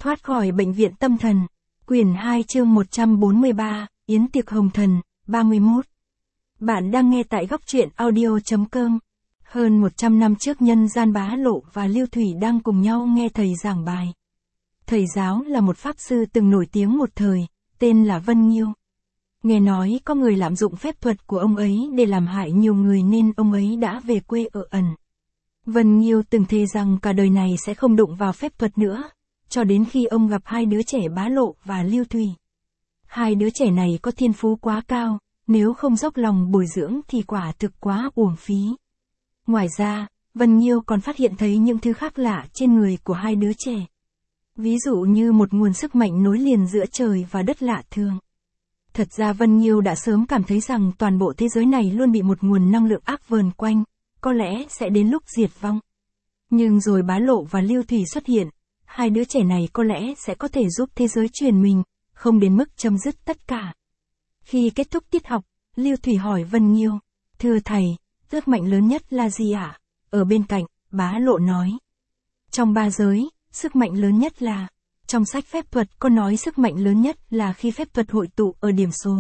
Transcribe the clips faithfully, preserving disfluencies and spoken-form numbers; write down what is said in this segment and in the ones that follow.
Thoát khỏi bệnh viện tâm thần. Quyển hai chương một trăm bốn mươi ba, Yến tiệc hồng thần, ba mươi mốt. Bạn đang nghe tại góc truyện audio.com. Hơn một trăm năm trước nhân gian Bá Lộ và Lưu Thủy đang cùng nhau nghe thầy giảng bài. Thầy giáo là một pháp sư từng nổi tiếng một thời, tên là Vân Nghiêu. Nghe nói có người lạm dụng phép thuật của ông ấy để làm hại nhiều người nên ông ấy đã về quê ở ẩn. Vân Nghiêu từng thề rằng cả đời này sẽ không đụng vào phép thuật nữa, cho đến khi ông gặp hai đứa trẻ Bá Lộ và Lưu Thủy. Hai đứa trẻ này có thiên phú quá cao, nếu không dốc lòng bồi dưỡng thì quả thực quá uổng phí. Ngoài ra, Vân Nghiêu còn phát hiện thấy những thứ khác lạ trên người của hai đứa trẻ. Ví dụ như một nguồn sức mạnh nối liền giữa trời và đất lạ thường. Thật ra Vân Nghiêu đã sớm cảm thấy rằng toàn bộ thế giới này luôn bị một nguồn năng lượng ác vờn quanh, có lẽ sẽ đến lúc diệt vong. Nhưng rồi Bá Lộ và Lưu Thủy xuất hiện, hai đứa trẻ này có lẽ sẽ có thể giúp thế giới chuyển mình, không đến mức chấm dứt tất cả. Khi kết thúc tiết học, Lưu Thủy hỏi Vân Nghiêu, thưa thầy, sức mạnh lớn nhất là gì ạ? Ở bên cạnh, Bá Lộ nói. Trong ba giới, sức mạnh lớn nhất là, trong sách phép thuật có nói sức mạnh lớn nhất là khi phép thuật hội tụ ở điểm số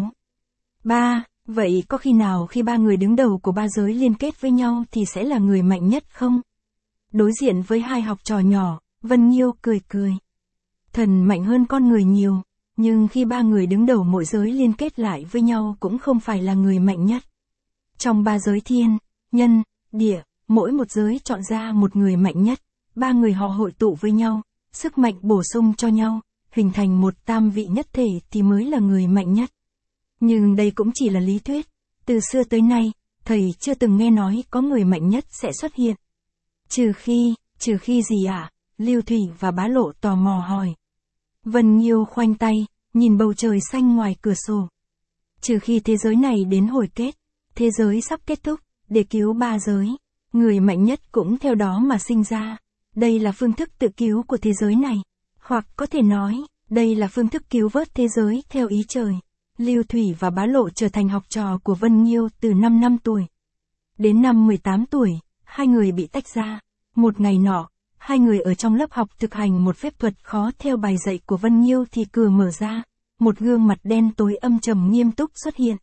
ba, vậy có khi nào khi ba người đứng đầu của ba giới liên kết với nhau thì sẽ là người mạnh nhất không? Đối diện với hai học trò nhỏ, Vân Nghiêu cười cười. Thần mạnh hơn con người nhiều, nhưng khi ba người đứng đầu mỗi giới liên kết lại với nhau cũng không phải là người mạnh nhất. Trong ba giới thiên, nhân, địa, mỗi một giới chọn ra một người mạnh nhất, ba người họ hội tụ với nhau, sức mạnh bổ sung cho nhau, hình thành một tam vị nhất thể thì mới là người mạnh nhất. Nhưng đây cũng chỉ là lý thuyết, từ xưa tới nay, thầy chưa từng nghe nói có người mạnh nhất sẽ xuất hiện. Trừ khi, trừ khi gì ạ? À? Lưu Thủy và Bá Lộ tò mò hỏi. Vân Nghiêu khoanh tay, nhìn bầu trời xanh ngoài cửa sổ. Trừ khi thế giới này đến hồi kết, thế giới sắp kết thúc, để cứu ba giới, người mạnh nhất cũng theo đó mà sinh ra. Đây là phương thức tự cứu của thế giới này. Hoặc có thể nói, đây là phương thức cứu vớt thế giới theo ý trời. Lưu Thủy và Bá Lộ trở thành học trò của Vân Nghiêu từ năm năm tuổi. Đến năm mười tám tuổi, hai người bị tách ra. Một ngày nọ, hai người ở trong lớp học thực hành một phép thuật khó theo bài dạy của Vân Nghiêu thì cửa mở ra. Một gương mặt đen tối âm trầm nghiêm túc xuất hiện.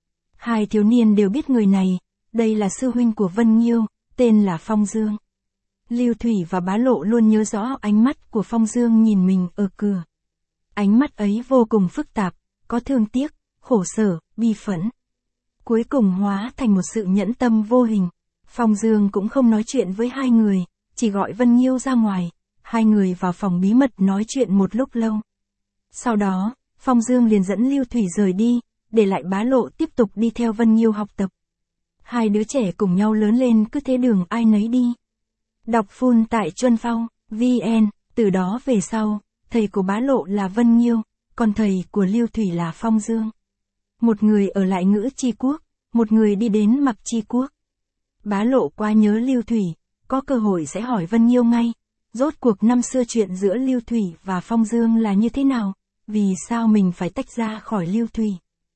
Hai thiếu niên đều biết người này, đây là sư huynh của Vân Nghiêu, tên là Phong Dương. Lưu Thủy và Bá Lộ luôn nhớ rõ ánh mắt của Phong Dương nhìn mình ở cửa. Ánh mắt ấy vô cùng phức tạp, có thương tiếc, khổ sở, bi phẫn. Cuối cùng hóa thành một sự nhẫn tâm vô hình. Phong Dương cũng không nói chuyện với hai người, chỉ gọi Vân Nghiêu ra ngoài. Hai người vào phòng bí mật nói chuyện một lúc lâu. Sau đó, Phong Dương liền dẫn Lưu Thủy rời đi, để lại Bá Lộ tiếp tục đi theo Vân Nghiêu học tập. Hai đứa trẻ cùng nhau lớn lên cứ thế đường ai nấy đi. Đọc full tại Chuân Phong, vn, từ đó về sau, thầy của Bá Lộ là Vân Nghiêu, còn thầy của Lưu Thủy là Phong Dương. Một người ở lại Ngữ Chi Quốc, một người đi đến Mặc Chi Quốc. Bá Lộ quá nhớ Lưu Thủy, có cơ hội sẽ hỏi Vân Nghiêu ngay, rốt cuộc năm xưa chuyện giữa Lưu Thủy và Phong Dương là như thế nào, vì sao mình phải tách ra khỏi Lưu Thủy.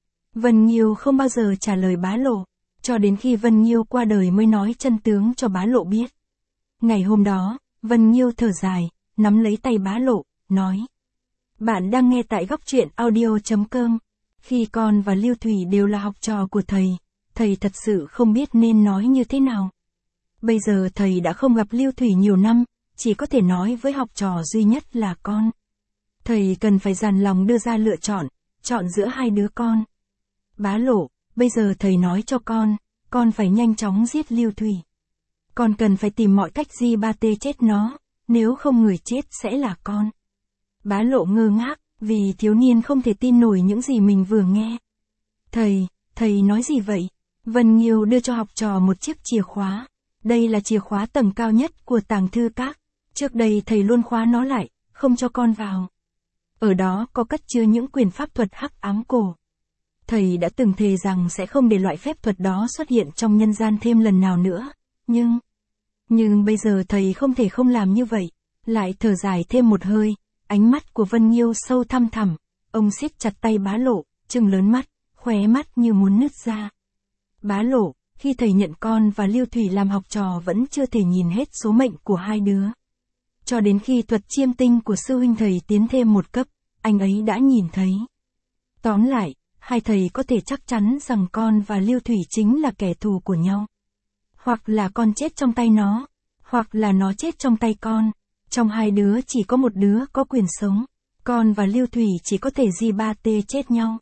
Vân Nghiêu không bao giờ trả lời Bá Lộ, cho đến khi Vân Nghiêu qua đời mới nói chân tướng cho Bá Lộ biết. Ngày hôm đó, Vân Nghiêu thở dài, nắm lấy tay Bá Lộ, nói. Bạn đang nghe tại góc truyện audio.com. Khi con và Lưu Thủy đều là học trò của thầy, thầy thật sự không biết nên nói như thế nào. Bây giờ thầy đã không gặp Lưu Thủy nhiều năm, chỉ có thể nói với học trò duy nhất là con. Thầy cần phải dằn lòng đưa ra lựa chọn, chọn giữa hai đứa con. Bá Lộ, bây giờ thầy nói cho con, con phải nhanh chóng giết Lưu Thủy. Con cần phải tìm mọi cách di ba tê chết nó, nếu không người chết sẽ là con. Bá Lộ ngơ ngác, vì thiếu niên không thể tin nổi những gì mình vừa nghe. Thầy, thầy nói gì vậy? Vân Nghiêu đưa cho học trò một chiếc chìa khóa. Đây là chìa khóa tầng cao nhất của tàng thư các. Trước đây thầy luôn khóa nó lại, không cho con vào. Ở đó có cất chứa những quyền pháp thuật hắc ám cổ. Thầy đã từng thề rằng sẽ không để loại phép thuật đó xuất hiện trong nhân gian thêm lần nào nữa. Nhưng, nhưng bây giờ thầy không thể không làm như vậy. Lại thở dài thêm một hơi, ánh mắt của Vân Nghiêu sâu thăm thẳm. Ông siết chặt tay Bá Lộ, trừng lớn mắt, khóe mắt như muốn nứt ra. Bá Lộ, khi thầy nhận con và Lưu Thủy làm học trò vẫn chưa thể nhìn hết số mệnh của hai đứa. Cho đến khi thuật chiêm tinh của sư huynh thầy tiến thêm một cấp, anh ấy đã nhìn thấy. Tóm lại, hai thầy có thể chắc chắn rằng con và Lưu Thủy chính là kẻ thù của nhau. Hoặc là con chết trong tay nó, hoặc là nó chết trong tay con. Trong hai đứa chỉ có một đứa có quyền sống. Con và Lưu Thủy chỉ có thể di ba tê chết nhau.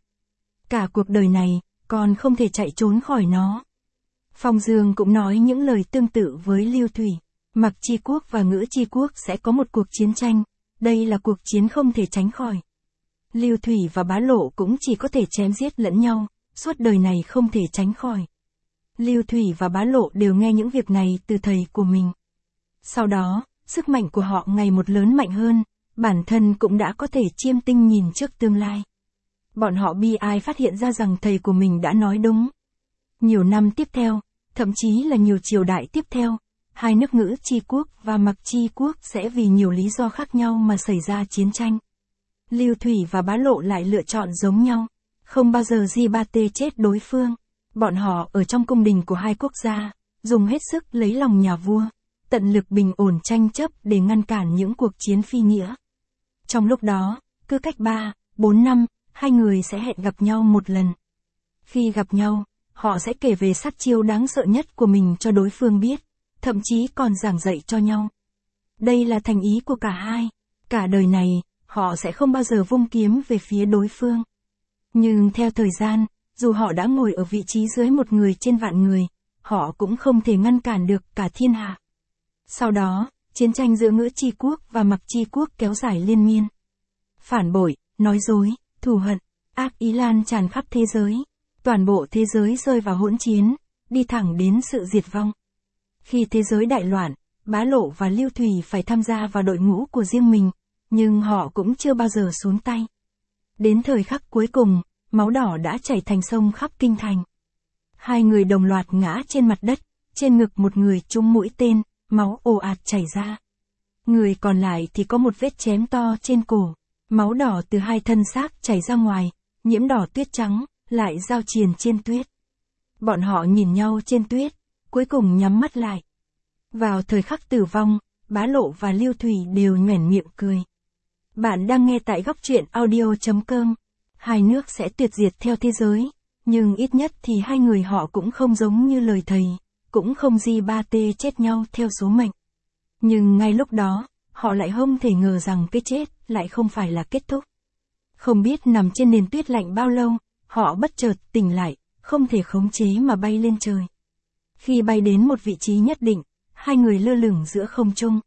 Cả cuộc đời này, con không thể chạy trốn khỏi nó. Phong Dương cũng nói những lời tương tự với Lưu Thủy. Mặc Chi Quốc và Ngữ Chi Quốc sẽ có một cuộc chiến tranh. Đây là cuộc chiến không thể tránh khỏi. Lưu Thủy và Bá Lộ cũng chỉ có thể chém giết lẫn nhau, suốt đời này không thể tránh khỏi. Lưu Thủy và Bá Lộ đều nghe những việc này từ thầy của mình. Sau đó, sức mạnh của họ ngày một lớn mạnh hơn, bản thân cũng đã có thể chiêm tinh nhìn trước tương lai. Bọn họ bi ai phát hiện ra rằng thầy của mình đã nói đúng. Nhiều năm tiếp theo, thậm chí là nhiều triều đại tiếp theo, hai nước Ngữ Chi Quốc và Mặc Chi Quốc sẽ vì nhiều lý do khác nhau mà xảy ra chiến tranh. Lưu Thủy và Bá Lộ lại lựa chọn giống nhau, không bao giờ di ba tê chết đối phương. Bọn họ ở trong cung đình của hai quốc gia, dùng hết sức lấy lòng nhà vua, tận lực bình ổn tranh chấp để ngăn cản những cuộc chiến phi nghĩa. Trong lúc đó, cứ cách ba, bốn năm, hai người sẽ hẹn gặp nhau một lần. Khi gặp nhau, họ sẽ kể về sát chiêu đáng sợ nhất của mình cho đối phương biết, thậm chí còn giảng dạy cho nhau. Đây là thành ý của cả hai. Cả đời này, họ sẽ không bao giờ vung kiếm về phía đối phương. Nhưng theo thời gian, dù họ đã ngồi ở vị trí dưới một người trên vạn người, họ cũng không thể ngăn cản được cả thiên hạ. Sau đó, chiến tranh giữa Ngữ Chi Quốc và Mặc Chi Quốc kéo dài liên miên. Phản bội, nói dối, thù hận, ác ý lan tràn khắp thế giới. Toàn bộ thế giới rơi vào hỗn chiến, đi thẳng đến sự diệt vong. Khi thế giới đại loạn, Bá Lộ và Lưu Thủy phải tham gia vào đội ngũ của riêng mình, nhưng họ cũng chưa bao giờ xuống tay. Đến thời khắc cuối cùng, máu đỏ đã chảy thành sông khắp kinh thành. Hai người đồng loạt ngã trên mặt đất, trên ngực một người trúng mũi tên, máu ồ ạt chảy ra. Người còn lại thì có một vết chém to trên cổ, máu đỏ từ hai thân xác chảy ra ngoài, nhiễm đỏ tuyết trắng, lại giao triền trên tuyết. Bọn họ nhìn nhau trên tuyết, cuối cùng nhắm mắt lại. Vào thời khắc tử vong, Bá Lộ và Lưu Thủy đều nhoẻn miệng cười. Bạn đang nghe tại góc truyện audio chấm com. Hai nước sẽ tuyệt diệt theo thế giới, nhưng ít nhất thì hai người họ cũng không giống như lời thầy, cũng không di ba tê chết nhau theo số mệnh. Nhưng ngay lúc đó, họ lại không thể ngờ rằng cái chết lại không phải là kết thúc. Không biết nằm trên nền tuyết lạnh bao lâu, họ bất chợt tỉnh lại, không thể khống chế mà bay lên trời. Khi bay đến một vị trí nhất định, hai người lơ lửng giữa không trung.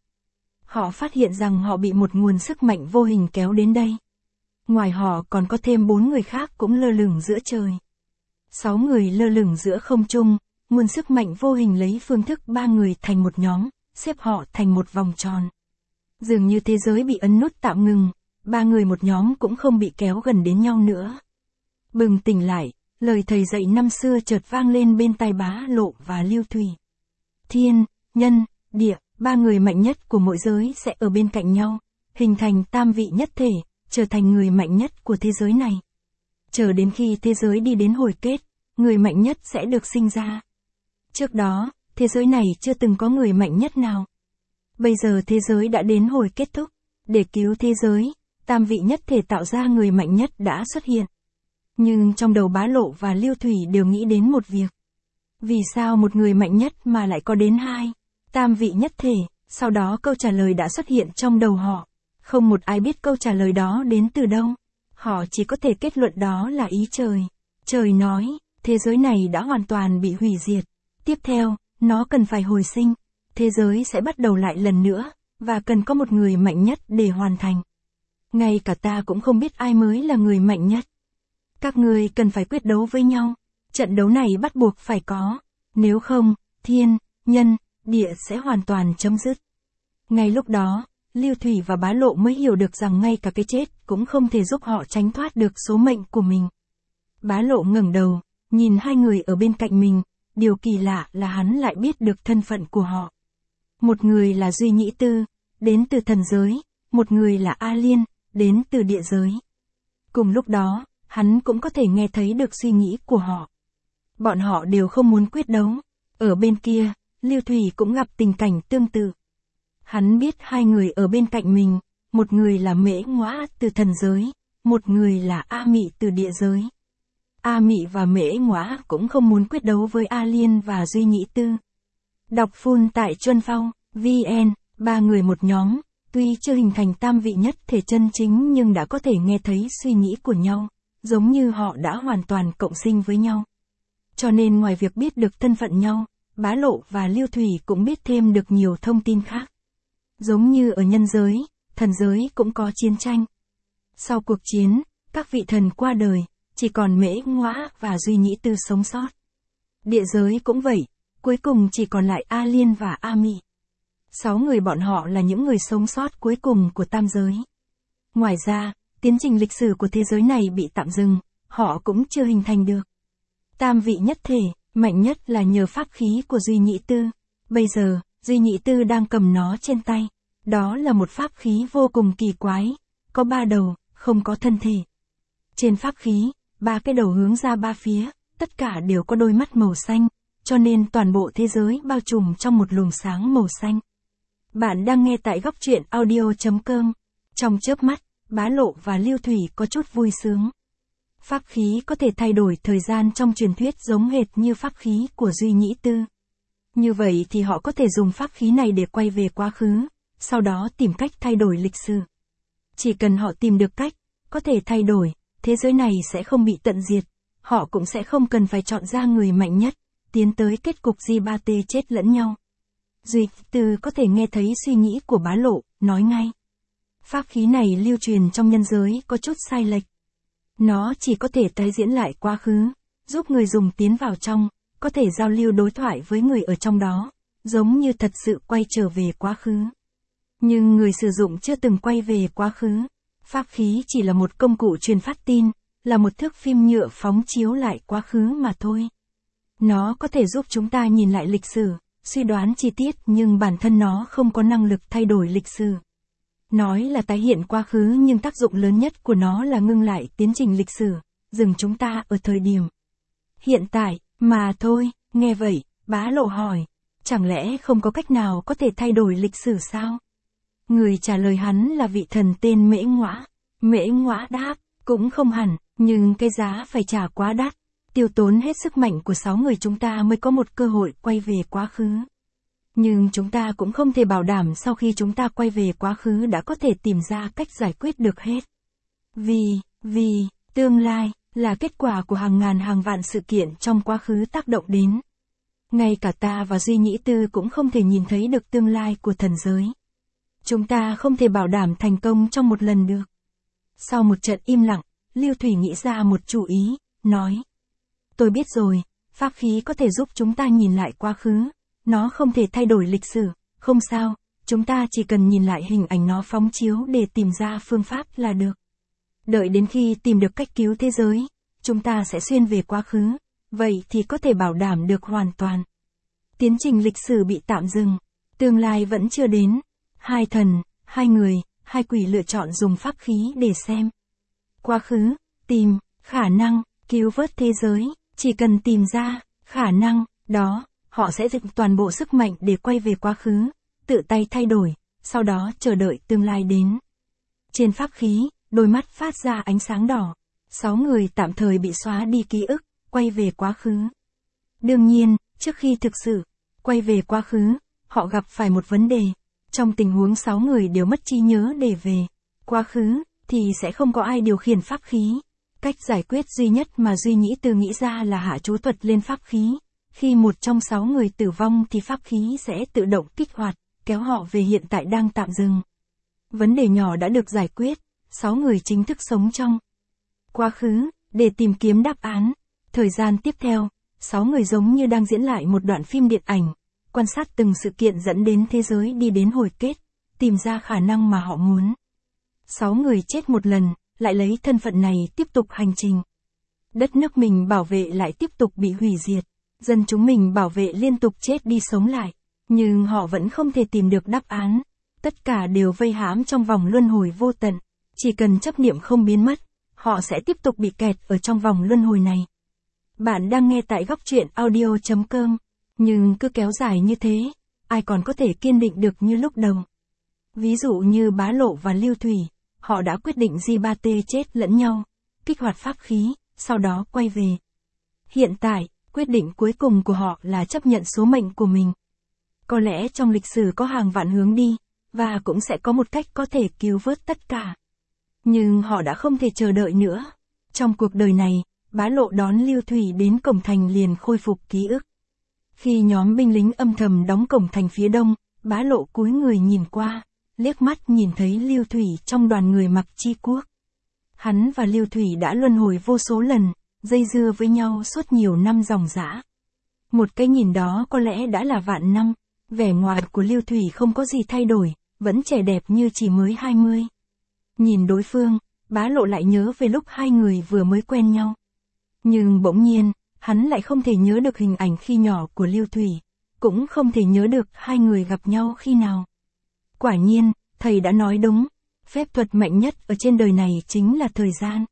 Họ phát hiện rằng họ bị một nguồn sức mạnh vô hình kéo đến đây. Ngoài họ còn có thêm bốn người khác cũng lơ lửng giữa trời. Sáu người lơ lửng giữa không trung, nguồn sức mạnh vô hình lấy phương thức ba người thành một nhóm, xếp họ thành một vòng tròn. Dường như thế giới bị ấn nút tạm ngừng, ba người một nhóm cũng không bị kéo gần đến nhau nữa. Bừng tỉnh lại, lời thầy dạy năm xưa chợt vang lên bên tai Bá Lộ và Lưu Thủy. Thiên, nhân, địa, ba người mạnh nhất của mỗi giới sẽ ở bên cạnh nhau, hình thành tam vị nhất thể, trở thành người mạnh nhất của thế giới này. Chờ đến khi thế giới đi đến hồi kết, người mạnh nhất sẽ được sinh ra. Trước đó, thế giới này chưa từng có người mạnh nhất nào. Bây giờ thế giới đã đến hồi kết thúc. Để cứu thế giới, tam vị nhất thể tạo ra người mạnh nhất đã xuất hiện. Nhưng trong đầu Bá Lộ và Lưu Thủy đều nghĩ đến một việc. Vì sao một người mạnh nhất mà lại có đến hai tam vị nhất thể? Sau đó câu trả lời đã xuất hiện trong đầu họ. Không một ai biết câu trả lời đó đến từ đâu. Họ chỉ có thể kết luận đó là ý trời. Trời nói, thế giới này đã hoàn toàn bị hủy diệt. Tiếp theo, nó cần phải hồi sinh. Thế giới sẽ bắt đầu lại lần nữa, và cần có một người mạnh nhất để hoàn thành. Ngay cả ta cũng không biết ai mới là người mạnh nhất. Các người cần phải quyết đấu với nhau. Trận đấu này bắt buộc phải có. Nếu không, thiên, nhân, địa sẽ hoàn toàn chấm dứt. Ngay lúc đó, Lưu Thủy và Bá Lộ mới hiểu được rằng ngay cả cái chết cũng không thể giúp họ tránh thoát được số mệnh của mình. Bá Lộ ngẩng đầu, nhìn hai người ở bên cạnh mình, điều kỳ lạ là hắn lại biết được thân phận của họ. Một người là Duy Nhĩ Tư, đến từ thần giới, một người là A Liên, đến từ địa giới. Cùng lúc đó, hắn cũng có thể nghe thấy được suy nghĩ của họ. Bọn họ đều không muốn quyết đấu. Ở bên kia, Lưu Thủy cũng gặp tình cảnh tương tự. Hắn biết hai người ở bên cạnh mình, một người là Mễ Ngõa từ thần giới, một người là A Mị từ địa giới. A Mị và Mễ Ngõa cũng không muốn quyết đấu với A Liên và Duy Nhĩ Tư. Đọc full tại Chuân Phong, vê en, ba người một nhóm, tuy chưa hình thành tam vị nhất thể chân chính nhưng đã có thể nghe thấy suy nghĩ của nhau, giống như họ đã hoàn toàn cộng sinh với nhau. Cho nên ngoài việc biết được thân phận nhau, Bá Lộ và Lưu Thủy cũng biết thêm được nhiều thông tin khác. Giống như ở nhân giới, thần giới cũng có chiến tranh. Sau cuộc chiến, các vị thần qua đời, chỉ còn Mễ Ngõa và Duy Nhĩ Tư sống sót. Địa giới cũng vậy, cuối cùng chỉ còn lại A Liên và A Mị. Sáu người bọn họ là những người sống sót cuối cùng của tam giới. Ngoài ra, tiến trình lịch sử của thế giới này bị tạm dừng, họ cũng chưa hình thành được. Tam vị nhất thể, mạnh nhất là nhờ pháp khí của Duy Nhĩ Tư. Bây giờ, Duy Nhĩ Tư đang cầm nó trên tay. Đó là một pháp khí vô cùng kỳ quái, có ba đầu, không có thân thể. Trên pháp khí, ba cái đầu hướng ra ba phía, tất cả đều có đôi mắt màu xanh, cho nên toàn bộ thế giới bao trùm trong một luồng sáng màu xanh. Bạn đang nghe tại góc truyện audio chấm com. Trong chớp mắt, Bá Lộ và Lưu Thủy có chút vui sướng. Pháp khí có thể thay đổi thời gian trong truyền thuyết giống hệt như pháp khí của Duy Nhĩ Tư. Như vậy thì họ có thể dùng pháp khí này để quay về quá khứ, sau đó tìm cách thay đổi lịch sử. Chỉ cần họ tìm được cách, có thể thay đổi, thế giới này sẽ không bị tận diệt, họ cũng sẽ không cần phải chọn ra người mạnh nhất, tiến tới kết cục G ba T chết lẫn nhau. Duy Tư có thể nghe thấy suy nghĩ của Bá Lộ, nói ngay. Pháp khí này lưu truyền trong nhân giới có chút sai lệch. Nó chỉ có thể tái diễn lại quá khứ, giúp người dùng tiến vào trong, có thể giao lưu đối thoại với người ở trong đó, giống như thật sự quay trở về quá khứ. Nhưng người sử dụng chưa từng quay về quá khứ. Pháp khí chỉ là một công cụ truyền phát tin, là một thước phim nhựa phóng chiếu lại quá khứ mà thôi. Nó có thể giúp chúng ta nhìn lại lịch sử, suy đoán chi tiết nhưng bản thân nó không có năng lực thay đổi lịch sử. Nói là tái hiện quá khứ nhưng tác dụng lớn nhất của nó là ngưng lại tiến trình lịch sử, dừng chúng ta ở thời điểm hiện tại, mà thôi. Nghe vậy, Bá Lộ hỏi, chẳng lẽ không có cách nào có thể thay đổi lịch sử sao? Người trả lời hắn là vị thần tên Mễ Ngõa. Mễ Ngõa đáp, cũng không hẳn, nhưng cái giá phải trả quá đắt. Tiêu tốn hết sức mạnh của sáu người chúng ta mới có một cơ hội quay về quá khứ. Nhưng chúng ta cũng không thể bảo đảm sau khi chúng ta quay về quá khứ đã có thể tìm ra cách giải quyết được hết. Vì, vì, tương lai, là kết quả của hàng ngàn hàng vạn sự kiện trong quá khứ tác động đến. Ngay cả ta và Duy Nhĩ Tư cũng không thể nhìn thấy được tương lai của thần giới. Chúng ta không thể bảo đảm thành công trong một lần được. Sau một trận im lặng, Lưu Thủy nghĩ ra một chủ ý, nói. Tôi biết rồi, pháp khí có thể giúp chúng ta nhìn lại quá khứ. Nó không thể thay đổi lịch sử, không sao, chúng ta chỉ cần nhìn lại hình ảnh nó phóng chiếu để tìm ra phương pháp là được. Đợi đến khi tìm được cách cứu thế giới, chúng ta sẽ xuyên về quá khứ, vậy thì có thể bảo đảm được hoàn toàn. Tiến trình lịch sử bị tạm dừng, tương lai vẫn chưa đến. Hai thần, hai người, hai quỷ lựa chọn dùng pháp khí để xem. Quá khứ, tìm, khả năng, cứu vớt thế giới, chỉ cần tìm ra, khả năng, đó, họ sẽ dựng toàn bộ sức mạnh để quay về quá khứ, tự tay thay đổi, sau đó chờ đợi tương lai đến. Trên pháp khí, đôi mắt phát ra ánh sáng đỏ. Sáu người tạm thời bị xóa đi ký ức, quay về quá khứ. Đương nhiên, trước khi thực sự quay về quá khứ, họ gặp phải một vấn đề. Trong tình huống sáu người đều mất trí nhớ để về quá khứ, thì sẽ không có ai điều khiển pháp khí. Cách giải quyết duy nhất mà Duy Nhĩ Tư nghĩ ra là hạ chú thuật lên pháp khí. Khi một trong sáu người tử vong thì pháp khí sẽ tự động kích hoạt, kéo họ về hiện tại đang tạm dừng. Vấn đề nhỏ đã được giải quyết, sáu người chính thức sống trong quá khứ, để tìm kiếm đáp án. Thời gian tiếp theo, sáu người giống như đang diễn lại một đoạn phim điện ảnh, quan sát từng sự kiện dẫn đến thế giới đi đến hồi kết, tìm ra khả năng mà họ muốn. Sáu người chết một lần, lại lấy thân phận này tiếp tục hành trình. Đất nước mình bảo vệ lại tiếp tục bị hủy diệt, dân chúng mình bảo vệ liên tục chết đi sống lại, nhưng họ vẫn không thể tìm được đáp án. Tất cả đều vây hãm trong vòng luân hồi vô tận, chỉ cần chấp niệm không biến mất, họ sẽ tiếp tục bị kẹt ở trong vòng luân hồi này. Bạn đang nghe tại góc truyện audio chấm com, nhưng cứ kéo dài như thế, ai còn có thể kiên định được như lúc đầu. Ví dụ như Bá Lộ và Lưu Thủy, họ đã quyết định G ba T chết lẫn nhau, kích hoạt pháp khí, sau đó quay về. Hiện tại, quyết định cuối cùng của họ là chấp nhận số mệnh của mình. Có lẽ trong lịch sử có hàng vạn hướng đi, và cũng sẽ có một cách có thể cứu vớt tất cả. Nhưng họ đã không thể chờ đợi nữa. Trong cuộc đời này, Bá Lộ đón Lưu Thủy đến cổng thành liền khôi phục ký ức. Khi nhóm binh lính âm thầm đóng cổng thành phía đông, Bá Lộ cúi người nhìn qua, liếc mắt nhìn thấy Lưu Thủy trong đoàn người mặc chi quốc. Hắn và Lưu Thủy đã luân hồi vô số lần, dây dưa với nhau suốt nhiều năm dòng dã. Một cái nhìn đó có lẽ đã là vạn năm, vẻ ngoài của Lưu Thủy không có gì thay đổi, vẫn trẻ đẹp như chỉ mới hai mươi. Nhìn đối phương, Bá Lộ lại nhớ về lúc hai người vừa mới quen nhau. Nhưng bỗng nhiên, hắn lại không thể nhớ được hình ảnh khi nhỏ của Lưu Thủy, cũng không thể nhớ được hai người gặp nhau khi nào. Quả nhiên, thầy đã nói đúng, phép thuật mạnh nhất ở trên đời này chính là thời gian.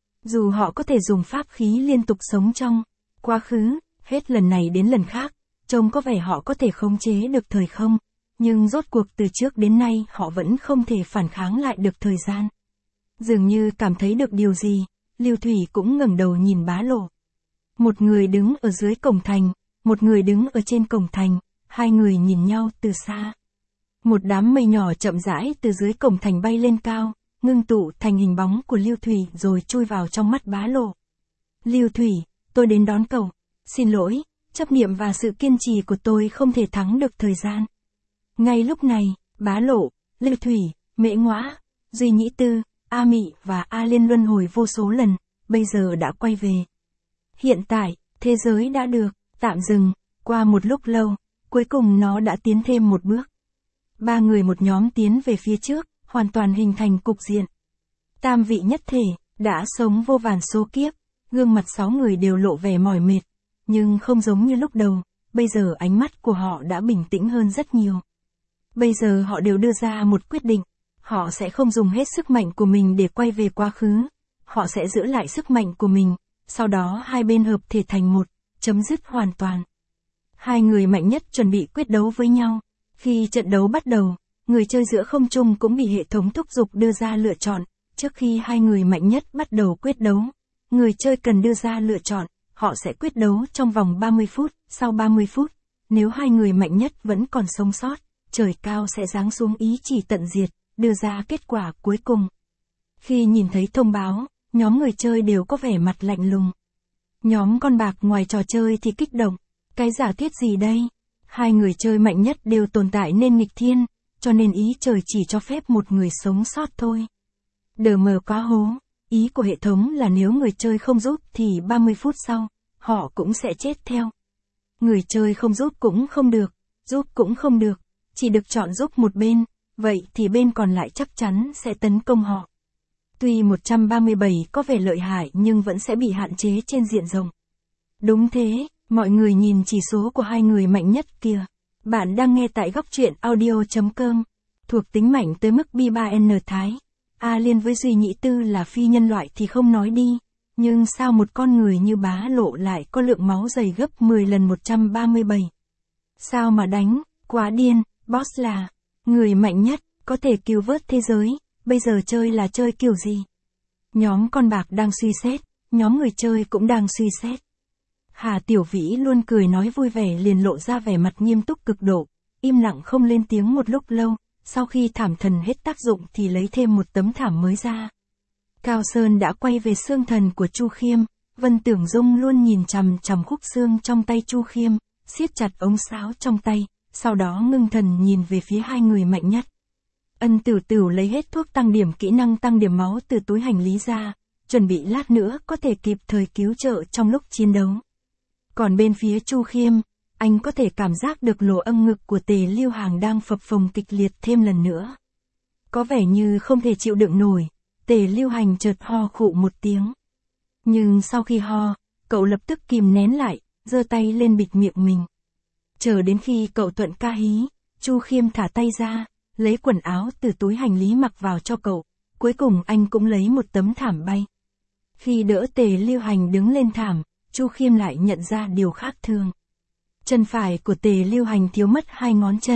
Dù họ có thể dùng pháp khí liên tục sống trong quá khứ, hết lần này đến lần khác, trông có vẻ họ có thể khống chế được thời không, nhưng rốt cuộc từ trước đến nay họ vẫn không thể phản kháng lại được thời gian. Dường như cảm thấy được điều gì, Lưu Thủy cũng ngẩng đầu nhìn Bá Lộ. Một người đứng ở dưới cổng thành, một người đứng ở trên cổng thành, hai người nhìn nhau từ xa. Một đám mây nhỏ chậm rãi từ dưới cổng thành bay lên cao, ngưng tụ thành hình bóng của Lưu Thủy rồi chui vào trong mắt Bá Lộ. Lưu Thủy, tôi đến đón cậu. Xin lỗi, chấp niệm và sự kiên trì của tôi không thể thắng được thời gian. Ngay lúc này, Bá Lộ, Lưu Thủy, Mễ Ngõa, Duy Nhĩ Tư, A Mị và A Liên luân hồi vô số lần, bây giờ đã quay về. Hiện tại, thế giới đã được tạm dừng, qua một lúc lâu, cuối cùng nó đã tiến thêm một bước. Ba người một nhóm tiến về phía trước, hoàn toàn hình thành cục diện. Tam vị nhất thể, đã sống vô vàn số kiếp, gương mặt sáu người đều lộ vẻ mỏi mệt, nhưng không giống như lúc đầu, bây giờ ánh mắt của họ đã bình tĩnh hơn rất nhiều. Bây giờ họ đều đưa ra một quyết định, họ sẽ không dùng hết sức mạnh của mình để quay về quá khứ, họ sẽ giữ lại sức mạnh của mình, sau đó hai bên hợp thể thành một, chấm dứt hoàn toàn. Hai người mạnh nhất chuẩn bị quyết đấu với nhau. Khi trận đấu bắt đầu, người chơi giữa không trung cũng bị hệ thống thúc giục đưa ra lựa chọn. Trước khi hai người mạnh nhất bắt đầu quyết đấu, người chơi cần đưa ra lựa chọn, họ sẽ quyết đấu trong vòng ba mươi phút, sau ba mươi phút, nếu hai người mạnh nhất vẫn còn sống sót, trời cao sẽ giáng xuống ý chỉ tận diệt, đưa ra kết quả cuối cùng. Khi nhìn thấy thông báo, nhóm người chơi đều có vẻ mặt lạnh lùng. Nhóm con bạc ngoài trò chơi thì kích động, cái giả thiết gì đây? Hai người chơi mạnh nhất đều tồn tại nên nghịch thiên, cho nên ý trời chỉ cho phép một người sống sót thôi. Đờ mờ quá hố, ý của hệ thống là nếu người chơi không giúp thì ba mươi phút sau, họ cũng sẽ chết theo. Người chơi không giúp cũng không được, giúp cũng không được, chỉ được chọn giúp một bên, vậy thì bên còn lại chắc chắn sẽ tấn công họ. Tuy một trăm ba mươi bảy có vẻ lợi hại nhưng vẫn sẽ bị hạn chế trên diện rộng. Đúng thế. Mọi người nhìn chỉ số của hai người mạnh nhất kìa. Bạn đang nghe tại góc truyện audio chấm com. Thuộc tính mạnh tới mức B ba N Thái. A Liên với Duy Nhĩ Tư là phi nhân loại thì không nói đi. Nhưng sao một con người như Bá Lộ lại có lượng máu dày gấp mười lần một trăm ba mươi bảy? Sao mà đánh, quá điên, boss là người mạnh nhất, có thể cứu vớt thế giới, bây giờ chơi là chơi kiểu gì? Nhóm con bạc đang suy xét, nhóm người chơi cũng đang suy xét. Hà Tiểu Vĩ luôn cười nói vui vẻ liền lộ ra vẻ mặt nghiêm túc cực độ, im lặng không lên tiếng một lúc lâu, sau khi thảm thần hết tác dụng thì lấy thêm một tấm thảm mới ra. Cao Sơn đã quay về xương thần của Chu Khiêm, Vân Tưởng Dung luôn nhìn chằm chằm khúc xương trong tay Chu Khiêm, siết chặt ống sáo trong tay, sau đó ngưng thần nhìn về phía hai người mạnh nhất. Ân Tửu Tửu lấy hết thuốc tăng điểm kỹ năng tăng điểm máu từ túi hành lý ra, chuẩn bị lát nữa có thể kịp thời cứu trợ trong lúc chiến đấu. Còn bên phía Chu Khiêm, anh có thể cảm giác được lỗ âm ngực của Tề Lưu Hàng đang phập phồng kịch liệt thêm lần nữa. Có vẻ như không thể chịu đựng nổi, Tề Lưu Hành chợt ho khụ một tiếng. Nhưng sau khi ho, cậu lập tức kìm nén lại, giơ tay lên bịt miệng mình. Chờ đến khi cậu thuận ca hí, Chu Khiêm thả tay ra, lấy quần áo từ túi hành lý mặc vào cho cậu, cuối cùng anh cũng lấy một tấm thảm bay. Khi đỡ Tề Lưu Hành đứng lên thảm, Chu Khiêm lại nhận ra điều khác thường. Chân phải của Tề Lưu Hành thiếu mất hai ngón chân,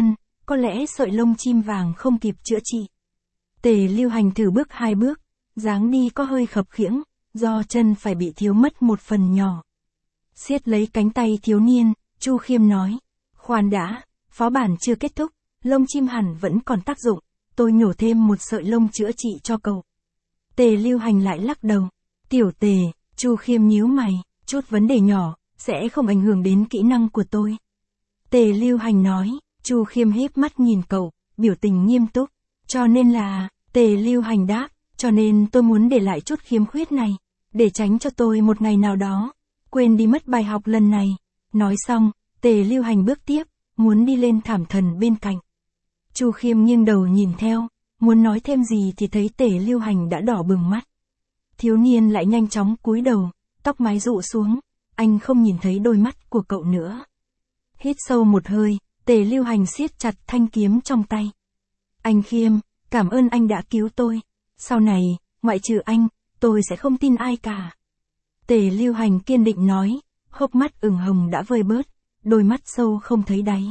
có lẽ sợi lông chim vàng không kịp chữa trị. Tề Lưu Hành thử bước hai bước, dáng đi có hơi khập khiễng, do chân phải bị thiếu mất một phần nhỏ. Siết lấy cánh tay thiếu niên, Chu Khiêm nói, khoan đã, phó bản chưa kết thúc, lông chim hẳn vẫn còn tác dụng, tôi nhổ thêm một sợi lông chữa trị cho cậu. Tề Lưu Hành lại lắc đầu, tiểu Tề, Chu Khiêm nhíu mày, chút vấn đề nhỏ, sẽ không ảnh hưởng đến kỹ năng của tôi. Tề Lưu Hành nói, Chu Khiêm híp mắt nhìn cậu, biểu tình nghiêm túc, cho nên là, Tề Lưu Hành đáp, cho nên tôi muốn để lại chút khiếm khuyết này, để tránh cho tôi một ngày nào đó, quên đi mất bài học lần này. Nói xong, Tề Lưu Hành bước tiếp, muốn đi lên thảm thần bên cạnh. Chu Khiêm nghiêng đầu nhìn theo, muốn nói thêm gì thì thấy Tề Lưu Hành đã đỏ bừng mắt. Thiếu niên lại nhanh chóng cúi đầu, tóc mái rụ xuống, anh không nhìn thấy đôi mắt của cậu nữa. Hít sâu một hơi, Tề Lưu Hành siết chặt thanh kiếm trong tay. Anh Khiêm, cảm ơn anh đã cứu tôi. Sau này, ngoại trừ anh, tôi sẽ không tin ai cả. Tề Lưu Hành kiên định nói, hốc mắt ửng hồng đã vơi bớt, đôi mắt sâu không thấy đáy.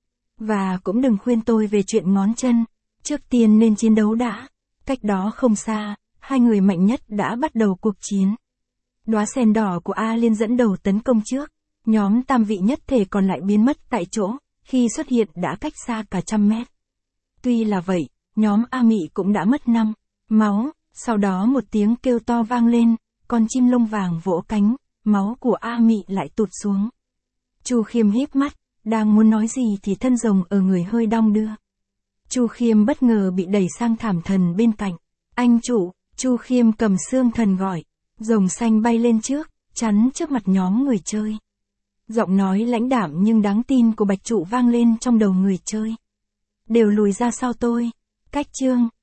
Và cũng đừng khuyên tôi về chuyện ngón chân, trước tiên nên chiến đấu đã. Cách đó không xa, hai người mạnh nhất đã bắt đầu cuộc chiến. Đóa sen đỏ của A Liên dẫn đầu tấn công trước, nhóm tam vị nhất thể còn lại biến mất tại chỗ, khi xuất hiện đã cách xa cả trăm mét. Tuy là vậy, nhóm A Mị cũng đã mất năm máu, sau đó một tiếng kêu to vang lên, con chim lông vàng vỗ cánh, máu của A Mị lại tụt xuống. Chu Khiêm híp mắt, đang muốn nói gì thì thân rồng ở người hơi đong đưa. Chu Khiêm bất ngờ bị đẩy sang thảm thần bên cạnh. Anh chủ, Chu Khiêm cầm xương thần gọi. Rồng xanh bay lên trước, chắn trước mặt nhóm người chơi. Giọng nói lãnh đạm nhưng đáng tin của Bạch Trụ vang lên trong đầu người chơi. Đều lùi ra sau tôi. Cách chương.